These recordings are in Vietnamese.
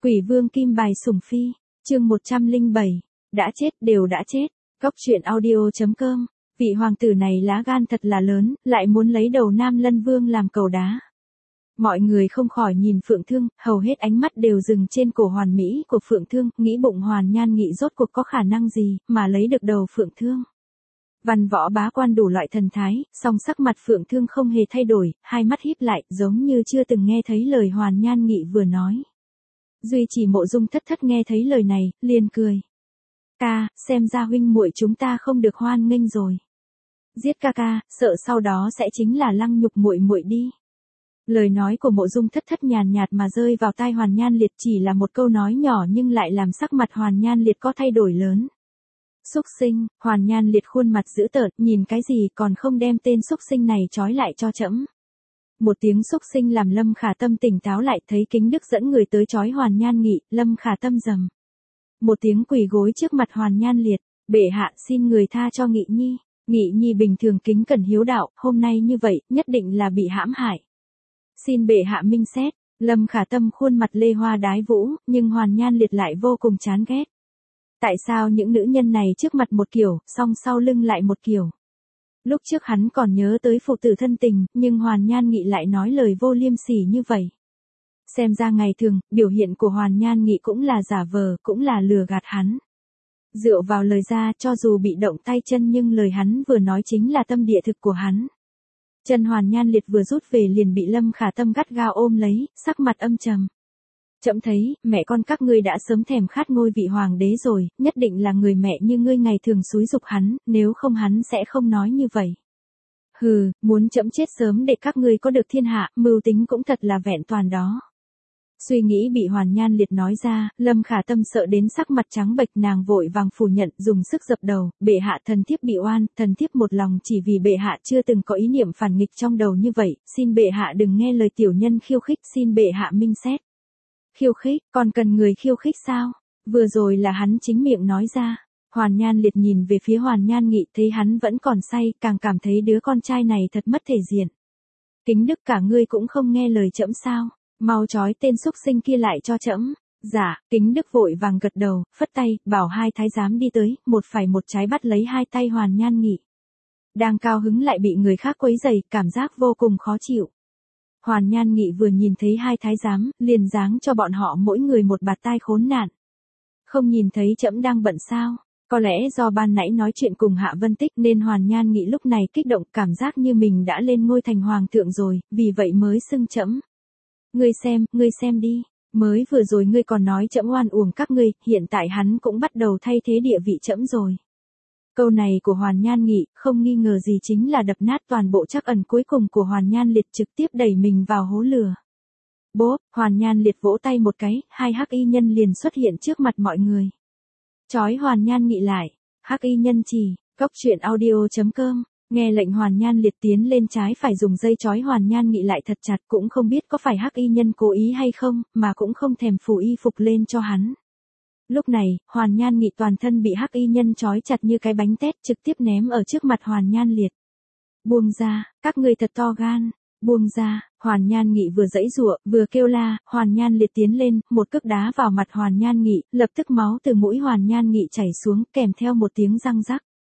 Quỷ vương kim bài sủng phi, chương 107, đã chết đều đã chết, Cốc truyện audio.com, vị hoàng tử này lá gan thật là lớn, lại muốn lấy đầu Nam Lân Vương làm cầu đá. Mọi người không khỏi nhìn Phượng Thương, hầu hết ánh mắt đều dừng trên cổ hoàn mỹ của Phượng Thương, nghĩ bụng Hoàn Nhan Nghị rốt cuộc có khả năng gì mà lấy được đầu Phượng Thương. Văn võ bá quan đủ loại thần thái, song sắc mặt Phượng Thương không hề thay đổi, hai mắt híp lại, giống như chưa từng nghe thấy lời Hoàn Nhan Nghị vừa nói. Duy chỉ Mộ Dung Thất Thất nghe thấy lời này, liền cười. Ca, xem ra huynh muội chúng ta không được hoan nghênh rồi. Giết ca ca, sợ sau đó sẽ chính là lăng nhục muội muội đi. Lời nói của Mộ Dung Thất Thất nhàn nhạt mà rơi vào tai Hoàn Nhan Liệt, chỉ là một câu nói nhỏ nhưng lại làm sắc mặt Hoàn Nhan Liệt có thay đổi lớn. Xúc sinh, Hoàn Nhan Liệt khuôn mặt dữ tợn, nhìn cái gì còn không đem tên xúc sinh này trói lại cho trẫm. Một tiếng xúc sinh làm Lâm Khả Tâm tỉnh táo lại, thấy Kính Đức dẫn người tới trói Hoàn Nhan Nghị, Lâm Khả Tâm rầm một tiếng quỳ gối trước mặt Hoàn Nhan Liệt, bệ hạ xin người tha cho Nghị Nhi. Nghị Nhi bình thường kính cẩn hiếu đạo, hôm nay như vậy, nhất định là bị hãm hại. Xin bệ hạ minh xét. Lâm Khả Tâm khuôn mặt lê hoa đái vũ, nhưng Hoàn Nhan Liệt lại vô cùng chán ghét. Tại sao những nữ nhân này trước mặt một kiểu, song sau lưng lại một kiểu? Lúc trước hắn còn nhớ tới phụ tử thân tình, nhưng Hoàn Nhan Nghị lại nói lời vô liêm sỉ như vậy. Xem ra ngày thường, biểu hiện của Hoàn Nhan Nghị cũng là giả vờ, cũng là lừa gạt hắn. Dựa vào lời ra, cho dù bị động tay chân nhưng lời hắn vừa nói chính là tâm địa thực của hắn. Chân Hoàn Nhan Liệt vừa rút về liền bị Lâm Khả Tâm gắt gao ôm lấy, sắc mặt âm trầm. Trẫm thấy, mẹ con các ngươi đã sớm thèm khát ngôi vị hoàng đế rồi, nhất định là người mẹ như ngươi ngày thường xúi giục hắn, nếu không hắn sẽ không nói như vậy. Hừ, muốn trẫm chết sớm để các ngươi có được thiên hạ, mưu tính cũng thật là vẹn toàn đó. Suy nghĩ bị Hoàn Nhan Liệt nói ra, Lâm Khả Tâm sợ đến sắc mặt trắng bệch, nàng vội vàng phủ nhận, dùng sức dập đầu, bệ hạ thần thiếp bị oan, thần thiếp một lòng chỉ vì bệ hạ chưa từng có ý niệm phản nghịch trong đầu như vậy, xin bệ hạ đừng nghe lời tiểu nhân khiêu khích, xin bệ hạ minh xét. Khiêu khích, còn cần người khiêu khích sao? Vừa rồi là hắn chính miệng nói ra. Hoàn Nhan Liệt nhìn về phía Hoàn Nhan Nghị, thấy hắn vẫn còn say, càng cảm thấy đứa con trai này thật mất thể diện. Kính Đức cả ngươi cũng không nghe lời trẫm sao? Mau trói tên xúc sinh kia lại cho trẫm. Dạ, Kính Đức vội vàng gật đầu, phất tay, bảo hai thái giám đi tới, một phải một trái bắt lấy hai tay Hoàn Nhan Nghị. Đang cao hứng lại bị người khác quấy rầy, cảm giác vô cùng khó chịu. Hoàn Nhan Nghị vừa nhìn thấy hai thái giám, liền giáng cho bọn họ mỗi người một bạt tai khốn nạn. Không nhìn thấy trẫm đang bận sao? Có lẽ do ban nãy nói chuyện cùng Hạ Vân Tích nên Hoàn Nhan Nghị lúc này kích động, cảm giác như mình đã lên ngôi thành hoàng thượng rồi, vì vậy mới xưng trẫm. Ngươi xem đi, mới vừa rồi ngươi còn nói trẫm oan uổng các ngươi, hiện tại hắn cũng bắt đầu thay thế địa vị trẫm rồi. Câu này của Hoàn Nhan Nghị, không nghi ngờ gì chính là đập nát toàn bộ trắc ẩn cuối cùng của Hoàn Nhan Liệt, trực tiếp đẩy mình vào hố lửa. Bốp, Hoàn Nhan Liệt vỗ tay một cái, hai hắc y nhân liền xuất hiện trước mặt mọi người. Chói Hoàn Nhan Nghị lại, hắc y nhân chỉ, Cốc truyện audio.com, nghe lệnh Hoàn Nhan Liệt tiến lên trái phải dùng dây chói Hoàn Nhan Nghị lại thật chặt, cũng không biết có phải hắc y nhân cố ý hay không, mà cũng không thèm phủ y phục lên cho hắn. Lúc này, Hoàn Nhan Nghị toàn thân bị hắc y nhân trói chặt như cái bánh tét, trực tiếp ném ở trước mặt Hoàn Nhan Liệt. Buông ra, các ngươi thật to gan, buông ra. Hoàn Nhan Nghị vừa giãy giụa, vừa kêu la, Hoàn Nhan Liệt tiến lên, một cước đá vào mặt Hoàn Nhan Nghị, lập tức máu từ mũi Hoàn Nhan Nghị chảy xuống, kèm theo một tiếng răng rắc.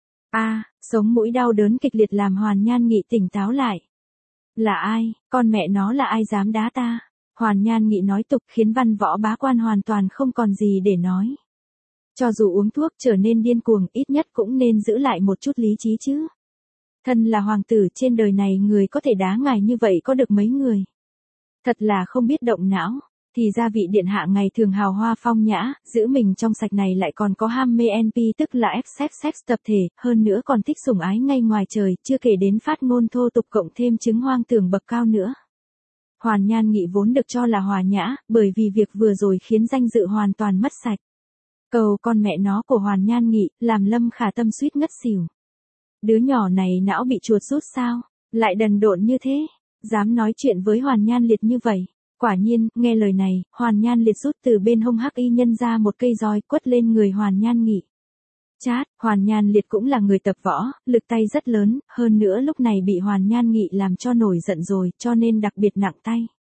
Sống mũi đau đớn kịch liệt làm Hoàn Nhan Nghị tỉnh táo lại. Là ai, con mẹ nó là ai dám đá ta? Hoàn Nhan Nghị nói tục khiến văn võ bá quan hoàn toàn không còn gì để nói. Cho dù uống thuốc trở nên điên cuồng, ít nhất cũng nên giữ lại một chút lý trí chứ. Thân là hoàng tử, trên đời này người có thể đá ngài như vậy có được mấy người. Thật là không biết động não. Thì ra vị điện hạ ngày thường hào hoa phong nhã, giữ mình trong sạch này lại còn có ham mê NP, tức là sex tập thể, hơn nữa còn thích sủng ái ngay ngoài trời, chưa kể đến phát ngôn thô tục cộng thêm chứng hoang tưởng bậc cao nữa. Hoàn Nhan Nghị vốn được cho là hòa nhã, bởi vì việc vừa rồi khiến danh dự hoàn toàn mất sạch. Cầu con mẹ nó của Hoàn Nhan Nghị, làm Lâm Khả Tâm suýt ngất xỉu. Đứa nhỏ này não bị chuột rút sao? Lại đần độn như thế, dám nói chuyện với Hoàn Nhan Liệt như vậy. Quả nhiên, nghe lời này, Hoàn Nhan Liệt rút từ bên hông hắc y nhân ra một cây roi quất lên người Hoàn Nhan Nghị. Chát, Hoàn Nhan Liệt cũng là người tập võ, lực tay rất lớn, hơn nữa lúc này bị Hoàn Nhan Nghị làm cho nổi giận rồi, cho nên đặc biệt nặng tay.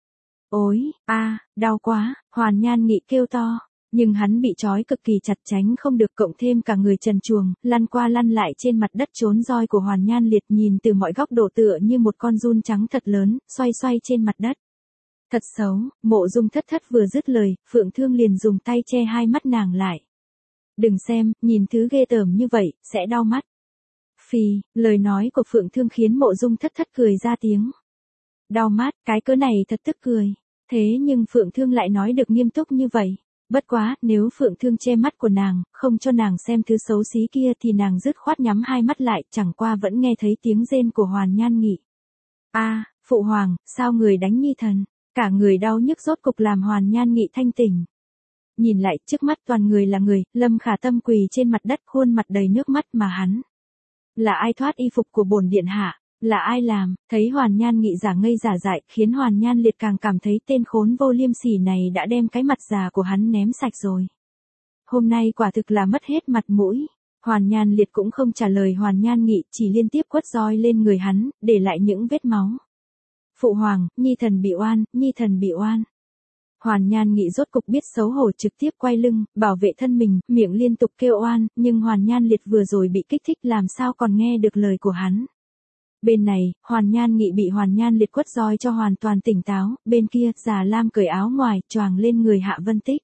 Ôi, đau quá, Hoàn Nhan Nghị kêu to. Nhưng hắn bị trói cực kỳ chặt tránh không được, cộng thêm cả người trần truồng, lăn qua lăn lại trên mặt đất. Trốn roi của Hoàn Nhan Liệt nhìn từ mọi góc độ tựa như một con giun trắng thật lớn, xoay xoay trên mặt đất. Thật xấu, Mộ Dung Thất Thất vừa dứt lời, Phượng Thương liền dùng tay che hai mắt nàng lại. Đừng xem, nhìn thứ ghê tởm như vậy, sẽ đau mắt. Phì, lời nói của Phượng Thương khiến Mộ Dung Thất Thất cười ra tiếng. Đau mắt, cái cớ này thật tức cười. Thế nhưng Phượng Thương lại nói được nghiêm túc như vậy. Bất quá, nếu Phượng Thương che mắt của nàng, không cho nàng xem thứ xấu xí kia thì nàng dứt khoát nhắm hai mắt lại, chẳng qua vẫn nghe thấy tiếng rên của Hoàn Nhan Nghị. Phụ hoàng, sao người đánh nhi thần? Cả người đau nhức rốt cục làm Hoàn Nhan Nghị thanh tỉnh. Nhìn lại, trước mắt toàn người là người, Lâm Khả Tâm quỳ trên mặt đất, khuôn mặt đầy nước mắt mà hắn. Là ai thoát y phục của bổn điện hạ? Là ai làm? Thấy Hoàn Nhan Nghị giả ngây giả dại, khiến Hoàn Nhan Liệt càng cảm thấy tên khốn vô liêm sỉ này đã đem cái mặt già của hắn ném sạch rồi. Hôm nay quả thực là mất hết mặt mũi. Hoàn Nhan Liệt cũng không trả lời Hoàn Nhan Nghị, chỉ liên tiếp quất roi lên người hắn, để lại những vết máu. Phụ hoàng, nhi thần bị oan, nhi thần bị oan. Hoàn Nhan Nghị rốt cục biết xấu hổ, trực tiếp quay lưng, bảo vệ thân mình, miệng liên tục kêu oan, nhưng Hoàn Nhan Liệt vừa rồi bị kích thích làm sao còn nghe được lời của hắn. Bên này, Hoàn Nhan Nghị bị Hoàn Nhan Liệt quất roi cho hoàn toàn tỉnh táo, bên kia, Già Lam cởi áo ngoài, choàng lên người Hạ Vân Tích.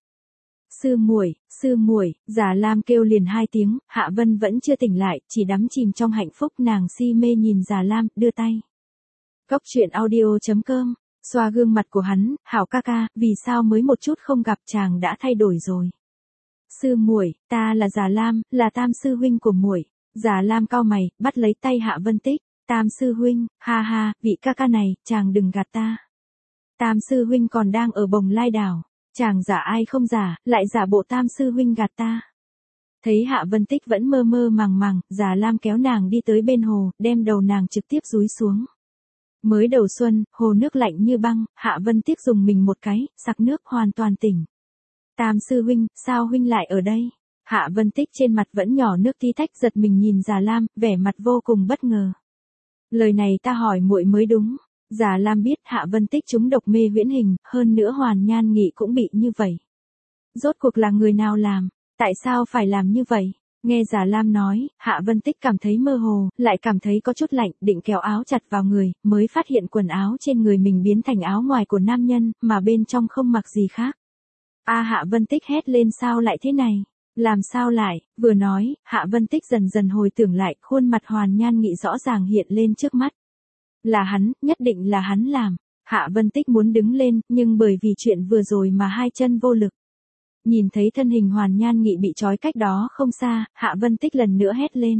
Sư muội, Già Lam kêu liền hai tiếng, Hạ Vân vẫn chưa tỉnh lại, chỉ đắm chìm trong hạnh phúc, nàng si mê nhìn Già Lam, đưa tay. Cốc truyện audio.com, xoa gương mặt của hắn, hảo ca ca, vì sao mới một chút không gặp chàng đã thay đổi rồi. Sư muội, ta là Già Lam, là Tam sư huynh của muội. Già Lam cau mày, bắt lấy tay Hạ Vân Tích. Tam sư huynh, ha ha, vị ca ca này, chàng đừng gạt ta. Tam sư huynh còn đang ở Bồng Lai đảo, chàng giả ai không giả, lại giả bộ Tam sư huynh gạt ta. Thấy Hạ Vân Tích vẫn mơ mơ màng màng, Già Lam kéo nàng đi tới bên hồ, đem đầu nàng trực tiếp dúi xuống. Mới đầu xuân, hồ nước lạnh như băng, Hạ Vân Tích dùng mình một cái, sặc nước hoàn toàn tỉnh. Tam sư huynh, sao huynh lại ở đây? Hạ Vân Tích trên mặt vẫn nhỏ nước tí tách, giật mình nhìn Già Lam, vẻ mặt vô cùng bất ngờ. Lời này ta hỏi muội mới đúng. Già Lam biết Hạ Vân Tích trúng độc mê huyễn hình, hơn nữa Hoàn Nhan Nghị cũng bị như vậy. Rốt cuộc là người nào làm? Tại sao phải làm như vậy? Nghe Già Lam nói, Hạ Vân Tích cảm thấy mơ hồ, lại cảm thấy có chút lạnh, định kéo áo chặt vào người, mới phát hiện quần áo trên người mình biến thành áo ngoài của nam nhân, mà bên trong không mặc gì khác. Hạ Vân Tích hét lên, sao lại thế này? Làm sao lại? Vừa nói, Hạ Vân Tích dần dần hồi tưởng lại, khuôn mặt Hoàn Nhan Nghị rõ ràng hiện lên trước mắt. Là hắn, nhất định là hắn làm. Hạ Vân Tích muốn đứng lên, nhưng bởi vì chuyện vừa rồi mà hai chân vô lực. Nhìn thấy thân hình Hoàn Nhan Nghị bị trói cách đó không xa, Hạ Vân Tích lần nữa hét lên.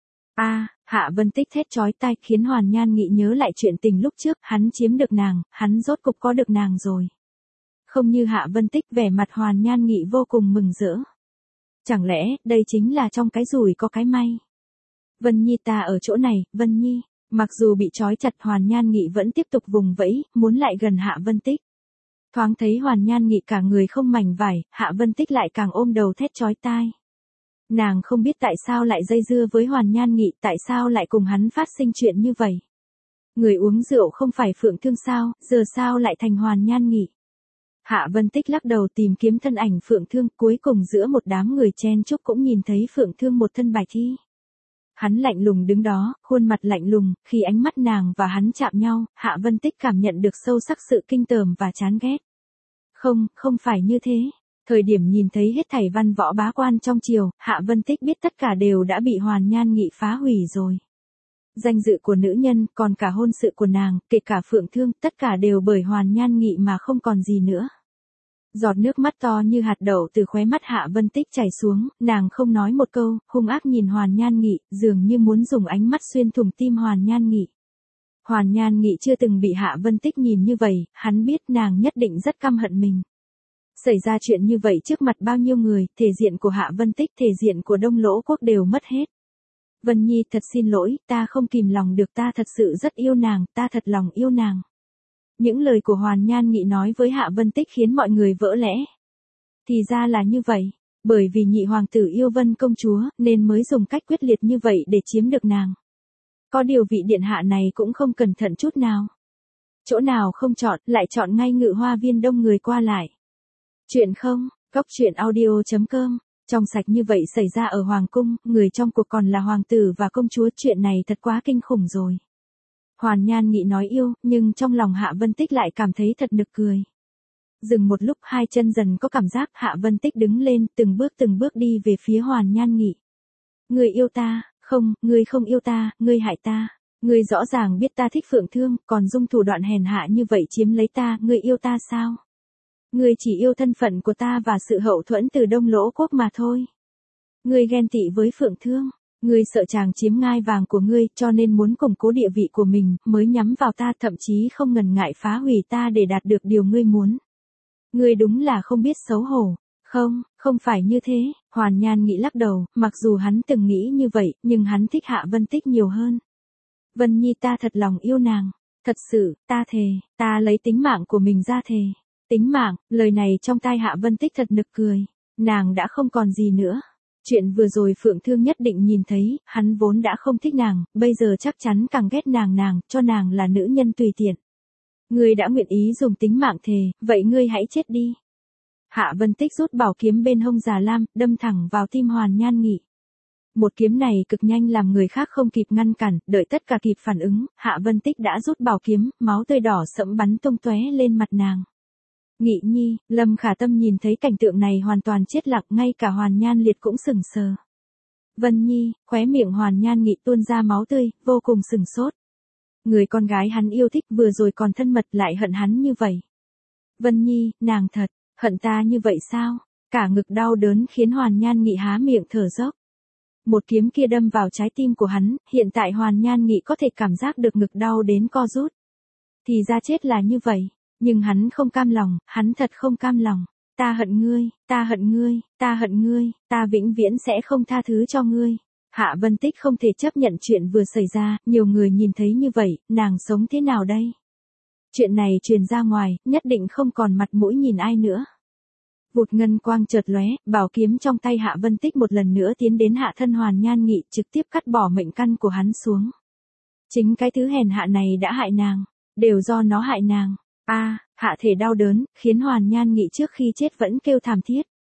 Hạ Vân Tích thét chói tai, khiến Hoàn Nhan Nghị nhớ lại chuyện tình lúc trước, hắn chiếm được nàng, hắn rốt cục có được nàng rồi. Không như Hạ Vân Tích, vẻ mặt Hoàn Nhan Nghị vô cùng mừng rỡ. Chẳng lẽ, đây chính là trong cái rủi có cái may. Vân Nhi, ta ở chỗ này, Vân Nhi. Mặc dù bị trói chặt, Hoàn Nhan Nghị vẫn tiếp tục vùng vẫy, muốn lại gần Hạ Vân Tích. Thoáng thấy Hoàn Nhan Nghị cả người không mảnh vải, Hạ Vân Tích lại càng ôm đầu thét chói tai. Nàng không biết tại sao lại dây dưa với Hoàn Nhan Nghị, tại sao lại cùng hắn phát sinh chuyện như vậy. Người uống rượu không phải Phượng Thương sao, giờ sao lại thành Hoàn Nhan Nghị. Hạ Vân Tích lắc đầu tìm kiếm thân ảnh Phượng Thương, cuối cùng giữa một đám người chen chúc cũng nhìn thấy Phượng Thương một thân bạch y. Hắn lạnh lùng đứng đó, khuôn mặt lạnh lùng, khi ánh mắt nàng và hắn chạm nhau, Hạ Vân Tích cảm nhận được sâu sắc sự kinh tởm và chán ghét. Không phải như thế. Thời điểm nhìn thấy hết thảy văn võ bá quan trong triều, Hạ Vân Tích biết tất cả đều đã bị Hoàn Nhan Nghị phá hủy rồi. Danh dự của nữ nhân, còn cả hôn sự của nàng, kể cả Phượng Thương, tất cả đều bởi Hoàn Nhan Nghị mà không còn gì nữa. Giọt nước mắt to như hạt đậu từ khóe mắt Hạ Vân Tích chảy xuống, nàng không nói một câu, hung ác nhìn Hoàn Nhan Nghị, dường như muốn dùng ánh mắt xuyên thủng tim Hoàn Nhan Nghị. Hoàn Nhan Nghị chưa từng bị Hạ Vân Tích nhìn như vậy, hắn biết nàng nhất định rất căm hận mình. Xảy ra chuyện như vậy trước mặt bao nhiêu người, thể diện của Hạ Vân Tích, thể diện của Đông Lỗ Quốc đều mất hết. Vân Nhi, thật xin lỗi, ta không kìm lòng được, ta thật sự rất yêu nàng, ta thật lòng yêu nàng. Những lời của Hoàn Nhan Nghị nói với Hạ Vân Tích khiến mọi người vỡ lẽ. Thì ra là như vậy, bởi vì nhị hoàng tử yêu Vân công chúa, nên mới dùng cách quyết liệt như vậy để chiếm được nàng. Có điều vị điện hạ này cũng không cẩn thận chút nào. Chỗ nào không chọn, lại chọn ngay Ngự Hoa Viên đông người qua lại. Chuyện không, Cóc truyện audio.com. Trong sạch như vậy xảy ra ở Hoàng cung, người trong cuộc còn là hoàng tử và công chúa, chuyện này thật quá kinh khủng rồi. Hoàn Nhan Nghị nói yêu, nhưng trong lòng Hạ Vân Tích lại cảm thấy thật nực cười. Dừng một lúc, hai chân dần có cảm giác, Hạ Vân Tích đứng lên, từng bước đi về phía Hoàn Nhan Nghị. Ngươi yêu ta, không, ngươi không yêu ta, ngươi hại ta. Ngươi rõ ràng biết ta thích Phượng Thương, còn dung thủ đoạn hèn hạ như vậy chiếm lấy ta, ngươi yêu ta sao? Ngươi chỉ yêu thân phận của ta và sự hậu thuẫn từ Đông Lỗ quốc mà thôi. Ngươi ghen tị với Phượng Thương, ngươi sợ chàng chiếm ngai vàng của ngươi, cho nên muốn củng cố địa vị của mình, mới nhắm vào ta, thậm chí không ngần ngại phá hủy ta để đạt được điều ngươi muốn. Ngươi đúng là không biết xấu hổ. Không, không phải như thế, Hoàn Nhan Nghị lắc đầu, mặc dù hắn từng nghĩ như vậy, nhưng hắn thích Hạ Vân Tích nhiều hơn. Vân Nhi, ta thật lòng yêu nàng, thật sự, ta thề, ta lấy tính mạng của mình ra thề. Tính mạng, lời này trong tai Hạ Vân Tích thật nực cười, nàng đã không còn gì nữa. Chuyện vừa rồi Phượng Thương nhất định nhìn thấy, hắn vốn đã không thích nàng, bây giờ chắc chắn càng ghét nàng, cho nàng là nữ nhân tùy tiện. Ngươi đã nguyện ý dùng tính mạng thề, vậy ngươi hãy chết đi. Hạ Vân Tích rút bảo kiếm bên hông già lam, đâm thẳng vào tim Hoàn Nhan Nghị. Một kiếm này cực nhanh làm người khác không kịp ngăn cản, đợi tất cả kịp phản ứng, Hạ Vân Tích đã rút bảo kiếm, máu tươi đỏ sẫm bắn tung tóe lên mặt nàng. Nghị Nhi, Lâm Khả Tâm nhìn thấy cảnh tượng này hoàn toàn chết lặng, ngay cả Hoàn Nhan Liệt cũng sững sờ. Vân Nhi, khóe miệng Hoàn Nhan Nghị tuôn ra máu tươi, vô cùng sửng sốt. Người con gái hắn yêu thích vừa rồi còn thân mật lại hận hắn như vậy. Vân Nhi, nàng thật, hận ta như vậy sao? Cả ngực đau đớn khiến Hoàn Nhan Nghị há miệng thở dốc. Một kiếm kia đâm vào trái tim của hắn, hiện tại Hoàn Nhan Nghị có thể cảm giác được ngực đau đến co rút. Thì ra chết là như vậy, nhưng hắn không cam lòng, hắn thật không cam lòng. Ta hận ngươi, ta hận ngươi, ta hận ngươi, ta vĩnh viễn sẽ không tha thứ cho ngươi. Hạ Vân Tích không thể chấp nhận chuyện vừa xảy ra, nhiều người nhìn thấy như vậy, nàng sống thế nào đây? Chuyện này truyền ra ngoài, nhất định không còn mặt mũi nhìn ai nữa. Vụt ngân quang chợt lóe, bảo kiếm trong tay Hạ Vân Tích một lần nữa tiến đến hạ thân Hoàn Nhan Nghị, trực tiếp cắt bỏ mệnh căn của hắn xuống. Chính cái thứ hèn hạ này đã hại nàng, đều do nó hại nàng. Hạ thể đau đớn, khiến Hoàn Nhan Nghị trước khi chết vẫn kêu thảm thiết.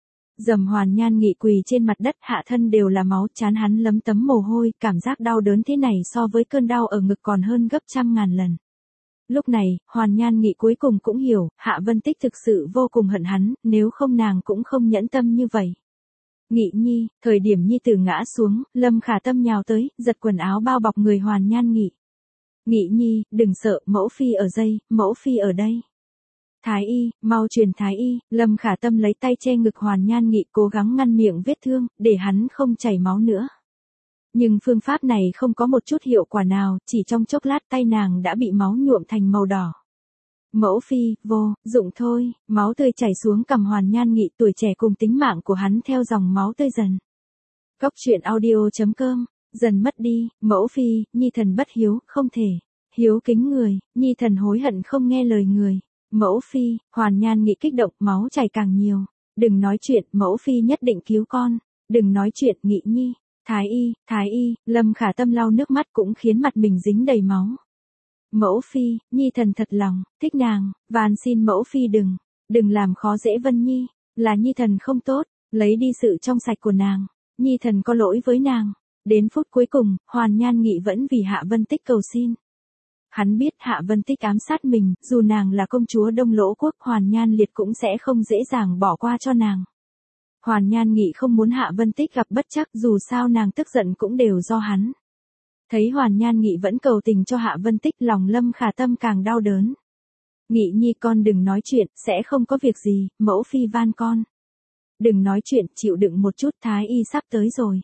Dầm Hoàn Nhan Nghị quỳ trên mặt đất, hạ thân đều là máu, trán hắn lấm tấm mồ hôi, cảm giác đau đớn thế này so với cơn đau ở ngực còn hơn gấp trăm ngàn lần. Lúc này, Hoàn Nhan Nghị cuối cùng cũng hiểu, Hạ Vân Tích thực sự vô cùng hận hắn, nếu không nàng cũng không nhẫn tâm như vậy. Nghị Nhi, thời điểm Nhi Tử ngã xuống, Lâm Khả Tâm nhào tới, giật quần áo bao bọc người Hoàn Nhan Nghị. Nghị Nhi, đừng sợ, mẫu phi ở đây, mẫu phi ở đây. Thái y, mau truyền thái y, Lâm Khả Tâm lấy tay che ngực Hoàn Nhan Nghị, cố gắng ngăn miệng vết thương, để hắn không chảy máu nữa. Nhưng phương pháp này không có một chút hiệu quả nào, chỉ trong chốc lát tay nàng đã bị máu nhuộm thành màu đỏ. Mẫu phi, vô dụng thôi, máu tươi chảy xuống cằm Hoàn Nhan Nghị, tuổi trẻ cùng tính mạng của hắn theo dòng máu tươi dần. Cóc truyện audio.com, dần mất đi, mẫu phi, Nhi thần bất hiếu, không thể. Hiếu kính người, Nhi thần hối hận không nghe lời người. Mẫu phi, Hoàn Nhan Nghị kích động, máu chảy càng nhiều. Đừng nói chuyện, mẫu phi nhất định cứu con. Đừng nói chuyện, Nghị Nhi. Thái y, Lâm Khả Tâm lau nước mắt cũng khiến mặt mình dính đầy máu. Mẫu phi, Nhi thần thật lòng, thích nàng, van xin mẫu phi đừng làm khó dễ Vân Nhi, là Nhi thần không tốt, lấy đi sự trong sạch của nàng, Nhi thần có lỗi với nàng. Đến phút cuối cùng, Hoàn Nhan Nghị vẫn vì Hạ Vân Tích cầu xin. Hắn biết Hạ Vân Tích ám sát mình, dù nàng là công chúa Đông Lỗ quốc, Hoàn Nhan Liệt cũng sẽ không dễ dàng bỏ qua cho nàng. Hoàn Nhan Nghị không muốn Hạ Vân Tích gặp bất trắc, dù sao nàng tức giận cũng đều do hắn. Thấy Hoàn Nhan Nghị vẫn cầu tình cho Hạ Vân Tích, lòng Lâm Khả Tâm càng đau đớn. Nghị Nhi, con đừng nói chuyện, sẽ không có việc gì, mẫu phi van con. Đừng nói chuyện, chịu đựng một chút, thái y sắp tới rồi.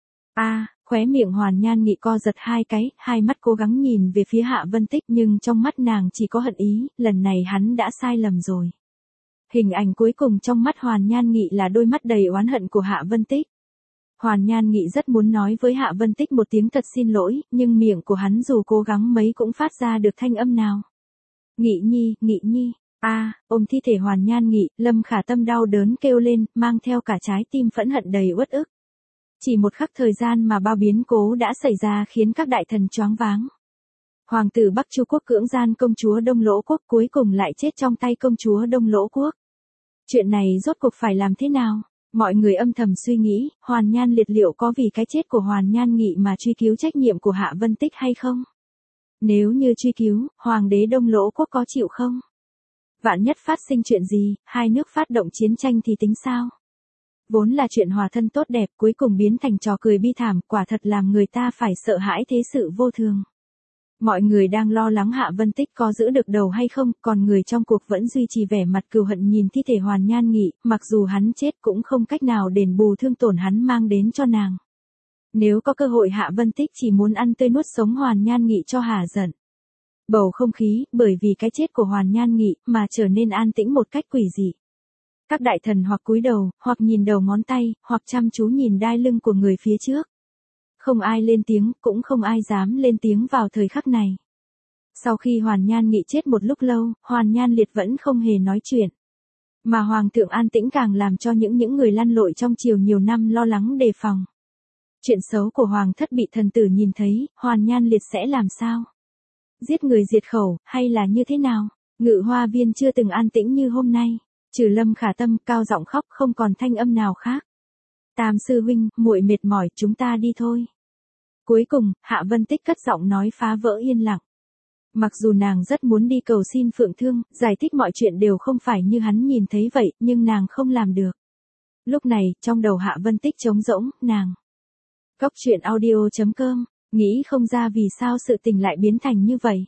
Khóe miệng Hoàn Nhan Nghị co giật hai cái, hai mắt cố gắng nhìn về phía Hạ Vân Tích, nhưng trong mắt nàng chỉ có hận ý, lần này hắn đã sai lầm rồi. Hình ảnh cuối cùng trong mắt Hoàn Nhan Nghị là đôi mắt đầy oán hận của Hạ Vân Tích. Hoàn Nhan Nghị rất muốn nói với Hạ Vân Tích một tiếng thật xin lỗi, nhưng miệng của hắn dù cố gắng mấy cũng phát ra được thanh âm nào. Nghị Nhi, ôm thi thể Hoàn Nhan Nghị, Lâm Khả Tâm đau đớn kêu lên, mang theo cả trái tim phẫn hận đầy uất ức. Chỉ một khắc thời gian mà bao biến cố đã xảy ra khiến các đại thần choáng váng. Hoàng tử Bắc Chu quốc cưỡng gian công chúa Đông Lỗ quốc cuối cùng lại chết trong tay công chúa Đông Lỗ quốc. Chuyện này rốt cuộc phải làm thế nào? Mọi người âm thầm suy nghĩ, Hoàn Nhan Liệt liệu có vì cái chết của Hoàn Nhan Nghị mà truy cứu trách nhiệm của Hạ Vân Tích hay không? Nếu như truy cứu, Hoàng đế Đông Lỗ quốc có chịu không? Vạn nhất phát sinh chuyện gì, hai nước phát động chiến tranh thì tính sao? Vốn là chuyện hòa thân tốt đẹp cuối cùng biến thành trò cười bi thảm, quả thật làm người ta phải sợ hãi thế sự vô thường. Mọi người đang lo lắng Hạ Vân Tích có giữ được đầu hay không, còn người trong cuộc vẫn duy trì vẻ mặt cừu hận nhìn thi thể Hoàn Nhan Nghị, mặc dù hắn chết cũng không cách nào đền bù thương tổn hắn mang đến cho nàng. Nếu có cơ hội Hạ Vân Tích chỉ muốn ăn tươi nuốt sống Hoàn Nhan Nghị cho hả giận. Bầu không khí, bởi vì cái chết của Hoàn Nhan Nghị mà trở nên an tĩnh một cách quỷ dị. Các đại thần hoặc cúi đầu, hoặc nhìn đầu ngón tay, hoặc chăm chú nhìn đai lưng của người phía trước. Không ai lên tiếng, cũng không ai dám lên tiếng vào thời khắc này. Sau khi Hoàn Nhan Nghị chết một lúc lâu, Hoàn Nhan Liệt vẫn không hề nói chuyện. Mà Hoàng thượng an tĩnh càng làm cho những người lăn lội trong triều nhiều năm lo lắng đề phòng. Chuyện xấu của Hoàng thất bị thần tử nhìn thấy, Hoàn Nhan Liệt sẽ làm sao? Giết người diệt khẩu, hay là như thế nào? Ngự Hoa Viên chưa từng an tĩnh như hôm nay. Trừ Lâm Khả Tâm cao giọng khóc không còn thanh âm nào khác. Tam sư huynh, muội mệt mỏi, chúng ta đi thôi. Cuối cùng, Hạ Vân Tích cất giọng nói phá vỡ yên lặng. Mặc dù nàng rất muốn đi cầu xin Phượng Thương, giải thích mọi chuyện đều không phải như hắn nhìn thấy vậy, nhưng nàng không làm được. Lúc này, trong đầu Hạ Vân Tích trống rỗng, nàng. Cốc truyện audio.com, nghĩ không ra vì sao sự tình lại biến thành như vậy.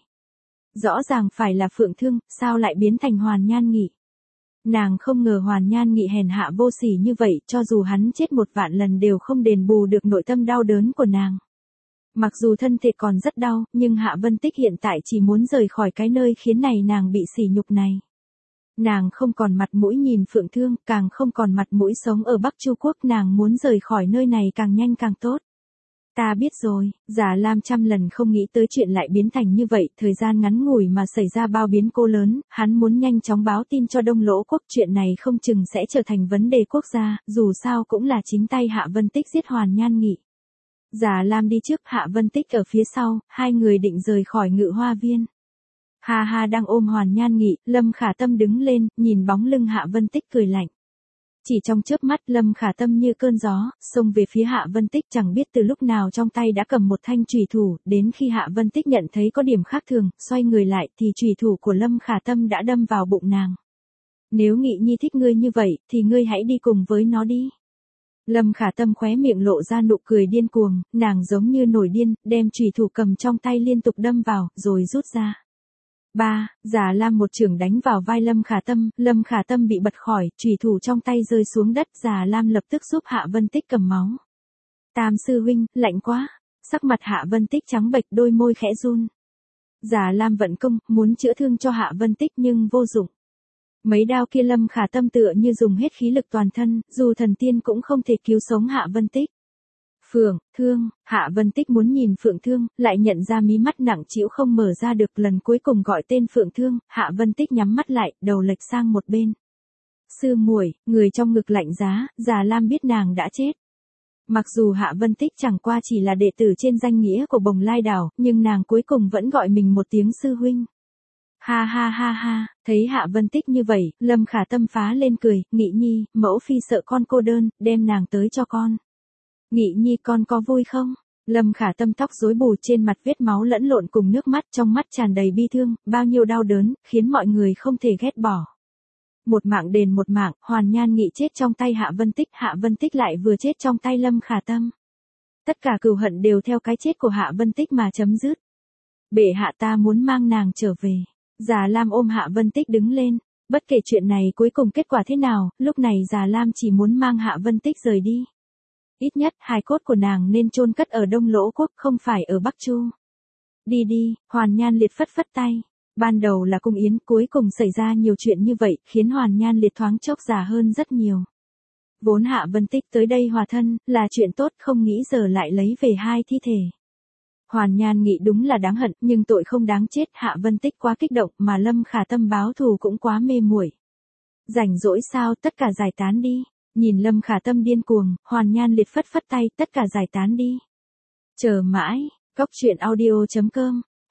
Rõ ràng phải là Phượng Thương, sao lại biến thành Hoàn Nhan Nghị. Nàng không ngờ Hoàn Nhan Nghị hèn hạ vô sỉ như vậy, cho dù hắn chết 1.000.000 lần đều không đền bù được nội tâm đau đớn của nàng. Mặc dù thân thể còn rất đau, nhưng Hạ Vân Tích hiện tại chỉ muốn rời khỏi cái nơi khiến nàng bị sỉ nhục này. Nàng không còn mặt mũi nhìn Phượng Thương, càng không còn mặt mũi sống ở Bắc Chu quốc, nàng muốn rời khỏi nơi này càng nhanh càng tốt. Ta biết rồi, Già Lam trăm lần không nghĩ tới chuyện lại biến thành như vậy, thời gian ngắn ngủi mà xảy ra bao biến cố lớn, hắn muốn nhanh chóng báo tin cho Đông Lỗ quốc, chuyện này không chừng sẽ trở thành vấn đề quốc gia, dù sao cũng là chính tay Hạ Vân Tích giết Hoàn Nhan Nghị. Già Lam đi trước, Hạ Vân Tích ở phía sau, hai người định rời khỏi Ngự Hoa Viên. Ha ha đang ôm Hoàn Nhan Nghị, Lâm Khả Tâm đứng lên, nhìn bóng lưng Hạ Vân Tích cười lạnh. Chỉ trong chớp mắt Lâm Khả Tâm như cơn gió, xông về phía Hạ Vân Tích chẳng biết từ lúc nào trong tay đã cầm một thanh chùy thủ, đến khi Hạ Vân Tích nhận thấy có điểm khác thường, xoay người lại thì chùy thủ của Lâm Khả Tâm đã đâm vào bụng nàng. Nếu Nghị Nhi thích ngươi như vậy, thì ngươi hãy đi cùng với nó đi. Lâm Khả Tâm khóe miệng lộ ra nụ cười điên cuồng, nàng giống như nổi điên, đem chùy thủ cầm trong tay liên tục đâm vào, rồi rút ra. Già Lam một chưởng đánh vào vai Lâm Khả Tâm bị bật khỏi, chùy thủ trong tay rơi xuống đất, Già Lam lập tức giúp Hạ Vân Tích cầm máu. Tam sư huynh, lạnh quá. Sắc mặt Hạ Vân Tích trắng bệch, đôi môi khẽ run. Già Lam vận công, muốn chữa thương cho Hạ Vân Tích nhưng vô dụng. Mấy đao kia Lâm Khả Tâm tựa như dùng hết khí lực toàn thân, dù thần tiên cũng không thể cứu sống Hạ Vân Tích. Phượng Thương, Hạ Vân Tích muốn nhìn Phượng Thương, lại nhận ra mí mắt nặng trĩu không mở ra được, lần cuối cùng gọi tên Phượng Thương, Hạ Vân Tích nhắm mắt lại, đầu lệch sang một bên. Sư muội, người trong ngực lạnh giá, Già Lam biết nàng đã chết. Mặc dù Hạ Vân Tích chẳng qua chỉ là đệ tử trên danh nghĩa của Bồng Lai Đảo, nhưng nàng cuối cùng vẫn gọi mình một tiếng sư huynh. Ha ha ha ha, thấy Hạ Vân Tích như vậy, Lâm Khả Tâm phá lên cười, Nghị Nhi, mẫu phi sợ con cô đơn, đem nàng tới cho con. Nghị Nhi con có vui không? Lâm Khả Tâm tóc rối bù trên mặt vết máu lẫn lộn cùng nước mắt, trong mắt tràn đầy bi thương, bao nhiêu đau đớn, khiến mọi người không thể ghét bỏ. Một mạng đền một mạng, Hoàn Nhan Nghị chết trong tay Hạ Vân Tích lại vừa chết trong tay Lâm Khả Tâm. Tất cả cừu hận đều theo cái chết của Hạ Vân Tích mà chấm dứt. Bệ hạ ta muốn mang nàng trở về. Già Lam ôm Hạ Vân Tích đứng lên, bất kể chuyện này cuối cùng kết quả thế nào, lúc này Già Lam chỉ muốn mang Hạ Vân Tích rời đi. Ít nhất, hài cốt của nàng nên chôn cất ở Đông Lỗ quốc, không phải ở Bắc Chu. Đi đi, Hoàn Nhan Liệt phất phất tay. Ban đầu là cung yến, cuối cùng xảy ra nhiều chuyện như vậy, khiến Hoàn Nhan Liệt thoáng chốc già hơn rất nhiều. Vốn Hạ Vân Tích tới đây hòa thân, là chuyện tốt, không nghĩ giờ lại lấy về hai thi thể. Hoàn Nhan Nghị đúng là đáng hận, nhưng tội không đáng chết, Hạ Vân Tích quá kích động, mà Lâm Khả Tâm báo thù cũng quá mê muội. Rảnh rỗi sao, tất cả giải tán đi. Nhìn Lâm Khả Tâm điên cuồng, Hoàn Nhan Liệt phất phất tay, tất cả giải tán đi. Chờ mãi, cốc truyện audio.com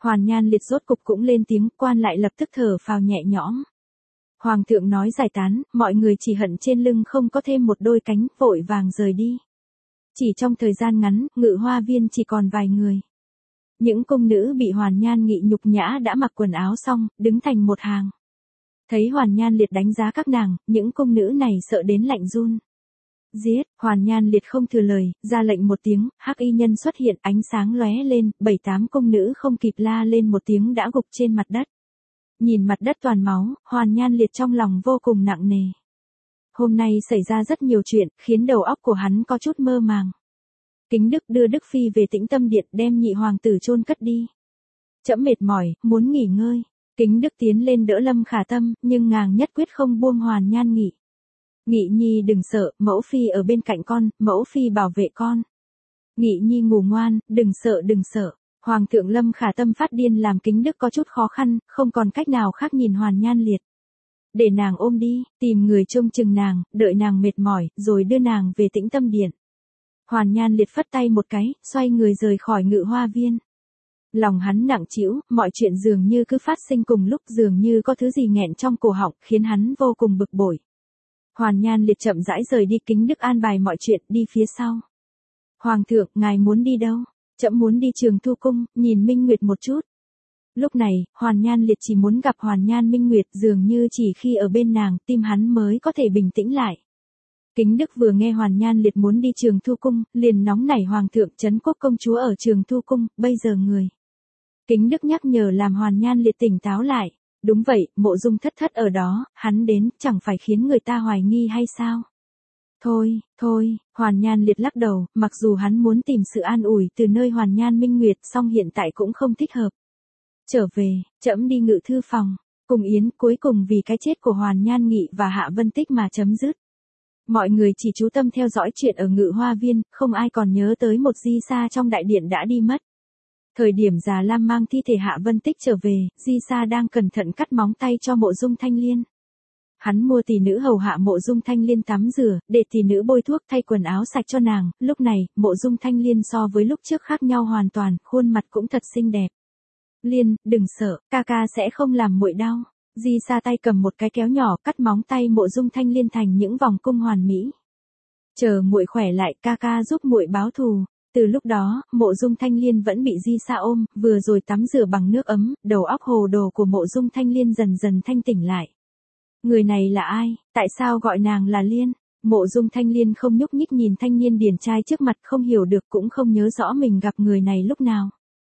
Hoàn Nhan Liệt rốt cục cũng lên tiếng, quan lại lập tức thở phào nhẹ nhõm. Hoàng thượng nói giải tán, mọi người chỉ hận trên lưng không có thêm một đôi cánh, vội vàng rời đi. Chỉ trong thời gian ngắn, Ngự Hoa Viên chỉ còn vài người. Những cung nữ bị Hoàn Nhan Nghị nhục nhã đã mặc quần áo xong, đứng thành một hàng. Thấy Hoàn Nhan Liệt đánh giá các nàng, những cung nữ này sợ đến lạnh run. Giết, Hoàn Nhan Liệt không thừa lời, ra lệnh một tiếng, hắc y nhân xuất hiện, ánh sáng lóe lên, 7-8 cung nữ không kịp la lên một tiếng đã gục trên mặt đất. Nhìn mặt đất toàn máu, Hoàn Nhan Liệt trong lòng vô cùng nặng nề. Hôm nay xảy ra rất nhiều chuyện, khiến đầu óc của hắn có chút mơ màng. Kính Đức đưa Đức Phi về Tĩnh Tâm Điện, đem nhị hoàng tử chôn cất đi. Trẫm mệt mỏi, muốn nghỉ ngơi. Kính Đức tiến lên đỡ Lâm Khả Tâm, nhưng nàng nhất quyết không buông Hoàn Nhan Nghị. Nghị nhi đừng sợ, mẫu phi ở bên cạnh con, mẫu phi bảo vệ con. Nghị nhi ngủ ngoan, đừng sợ đừng sợ. Hoàng thượng Lâm Khả Tâm phát điên làm Kính Đức có chút khó khăn, không còn cách nào khác nhìn Hoàn Nhan Liệt. Để nàng ôm đi, tìm người trông chừng nàng, đợi nàng mệt mỏi, rồi đưa nàng về Tĩnh Tâm Điện. Hoàn Nhan Liệt phất tay một cái, xoay người rời khỏi Ngự Hoa Viên. Lòng hắn nặng trĩu, mọi chuyện dường như cứ phát sinh cùng lúc, dường như có thứ gì nghẹn trong cổ họng, khiến hắn vô cùng bực bội. Hoàn Nhan Liệt chậm rãi rời đi, Kính Đức an bài mọi chuyện, đi phía sau. Hoàng thượng, ngài muốn đi đâu? Trẫm muốn đi Trường Thu Cung, nhìn Minh Nguyệt một chút. Lúc này, Hoàn Nhan Liệt chỉ muốn gặp Hoàn Nhan Minh Nguyệt, dường như chỉ khi ở bên nàng, tim hắn mới có thể bình tĩnh lại. Kính Đức vừa nghe Hoàn Nhan Liệt muốn đi Trường Thu Cung, liền nóng nảy Hoàng thượng, Trấn Quốc công chúa ở Trường Thu Cung, bây giờ người. Kính Đức nhắc nhở làm Hoàn Nhan Liệt tỉnh táo lại. Đúng vậy, Mộ Dung Thất Thất ở đó, hắn đến, chẳng phải khiến người ta hoài nghi hay sao? Thôi, Hoàn Nhan Liệt lắc đầu, mặc dù hắn muốn tìm sự an ủi từ nơi Hoàn Nhan Minh Nguyệt, song hiện tại cũng không thích hợp. Trở về, trẫm đi Ngự thư phòng, cùng yến, cuối cùng vì cái chết của Hoàn Nhan Nghị và Hạ Vân Tích mà chấm dứt. Mọi người chỉ chú tâm theo dõi chuyện ở Ngự Hoa Viên, không ai còn nhớ tới một Di Sa trong đại điện đã đi mất. Thời điểm Già Lam mang thi thể Hạ Vân Tích trở về, Di Sa đang cẩn thận cắt móng tay cho Mộ Dung Thanh Liên. Hắn mua tỷ nữ hầu hạ Mộ Dung Thanh Liên tắm rửa, để tỷ nữ bôi thuốc thay quần áo sạch cho nàng, lúc này, Mộ Dung Thanh Liên so với lúc trước khác nhau hoàn toàn, khuôn mặt cũng thật xinh đẹp. Liên, đừng sợ, ca ca sẽ không làm muội đau. Di Sa tay cầm một cái kéo nhỏ cắt móng tay Mộ Dung Thanh Liên thành những vòng cung hoàn mỹ. Chờ muội khỏe lại, ca ca giúp muội báo thù. Từ lúc đó, Mộ Dung Thanh Liên vẫn bị Di Sa ôm, vừa rồi tắm rửa bằng nước ấm, đầu óc hồ đồ của Mộ Dung Thanh Liên dần dần thanh tỉnh lại. Người này là ai, tại sao gọi nàng là Liên? Mộ Dung Thanh Liên không nhúc nhích nhìn thanh niên điển trai trước mặt, không hiểu được cũng không nhớ rõ mình gặp người này lúc nào.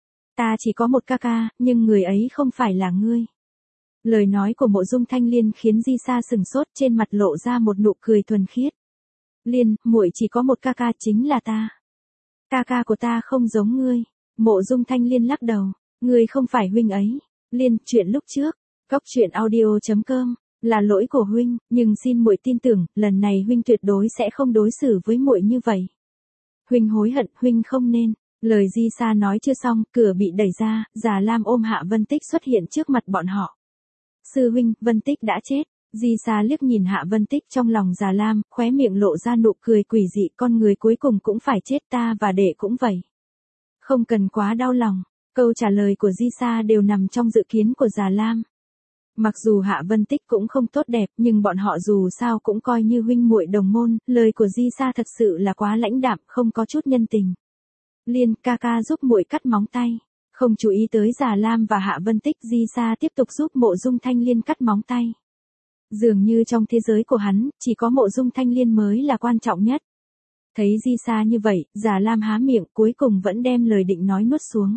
Ta chỉ có một ca ca, nhưng người ấy không phải là ngươi. Lời nói của Mộ Dung Thanh Liên khiến Di Sa sừng sốt, trên mặt lộ ra một nụ cười thuần khiết. Liên, muội chỉ có một ca ca, chính là ta. Ca ca của ta không giống ngươi. Mộ Dung Thanh Liên lắc đầu. Ngươi không phải huynh ấy. Liên, chuyện lúc trước. Cóc truyện audio.com. Là lỗi của huynh, nhưng xin muội tin tưởng, lần này huynh tuyệt đối sẽ không đối xử với muội như vậy. Huynh hối hận, huynh không nên. Lời Di Sa nói chưa xong, cửa bị đẩy ra, Già Lam ôm Hạ Vân Tích xuất hiện trước mặt bọn họ. Sư huynh, Vân Tích đã chết. Di Sa liếc nhìn Hạ Vân Tích, trong lòng Già Lam, khóe miệng lộ ra nụ cười quỷ dị, con người cuối cùng cũng phải chết, ta và đệ cũng vậy. Không cần quá đau lòng, câu trả lời của Di Sa đều nằm trong dự kiến của Già Lam. Mặc dù Hạ Vân Tích cũng không tốt đẹp, nhưng bọn họ dù sao cũng coi như huynh muội đồng môn, lời của Di Sa thật sự là quá lãnh đạm, không có chút nhân tình. Liên, ca ca giúp muội cắt móng tay. Không chú ý tới Già Lam và Hạ Vân Tích, Di Sa tiếp tục giúp Mộ Dung Thanh Liên cắt móng tay. Dường như trong thế giới của hắn, chỉ có Mộ Dung Thanh Liên mới là quan trọng nhất. Thấy Di Sa như vậy, Già Lam há miệng, cuối cùng vẫn đem lời định nói nuốt xuống.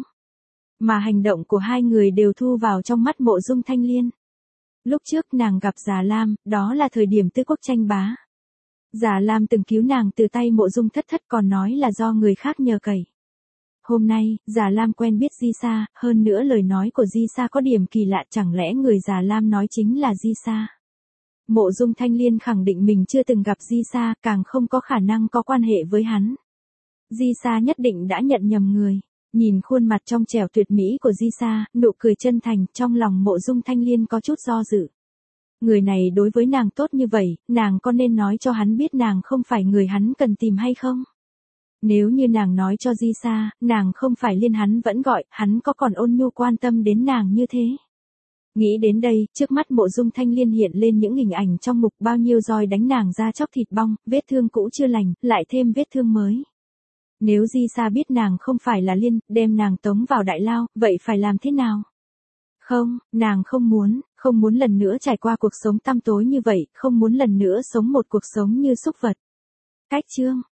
Mà hành động của hai người đều thu vào trong mắt Mộ Dung Thanh Liên. Lúc trước nàng gặp Già Lam, đó là thời điểm Tứ Quốc tranh bá. Già Lam từng cứu nàng từ tay Mộ Dung Thất Thất, còn nói là do người khác nhờ cậy. Hôm nay, Già Lam quen biết Di Sa, hơn nữa lời nói của Di Sa có điểm kỳ lạ, chẳng lẽ người Già Lam nói chính là Di Sa. Mộ Dung Thanh Liên khẳng định mình chưa từng gặp Di Sa, càng không có khả năng có quan hệ với hắn. Di Sa nhất định đã nhận nhầm người. Nhìn khuôn mặt trong trẻo tuyệt mỹ của Di Sa, nụ cười chân thành, trong lòng Mộ Dung Thanh Liên có chút do dự. Người này đối với nàng tốt như vậy, nàng có nên nói cho hắn biết nàng không phải người hắn cần tìm hay không? Nếu như nàng nói cho Di Sa, nàng không phải Liên hắn vẫn gọi, hắn có còn ôn nhu quan tâm đến nàng như thế. Nghĩ đến đây, trước mắt Mộ Dung Thanh Liên hiện lên những hình ảnh trong mục bao nhiêu roi đánh nàng ra chóc thịt bong, vết thương cũ chưa lành, lại thêm vết thương mới. Nếu Di Sa biết nàng không phải là Liên, đem nàng tống vào đại lao, vậy phải làm thế nào? Không, nàng không muốn lần nữa trải qua cuộc sống tăm tối như vậy, không muốn lần nữa sống một cuộc sống như súc vật. Cách chương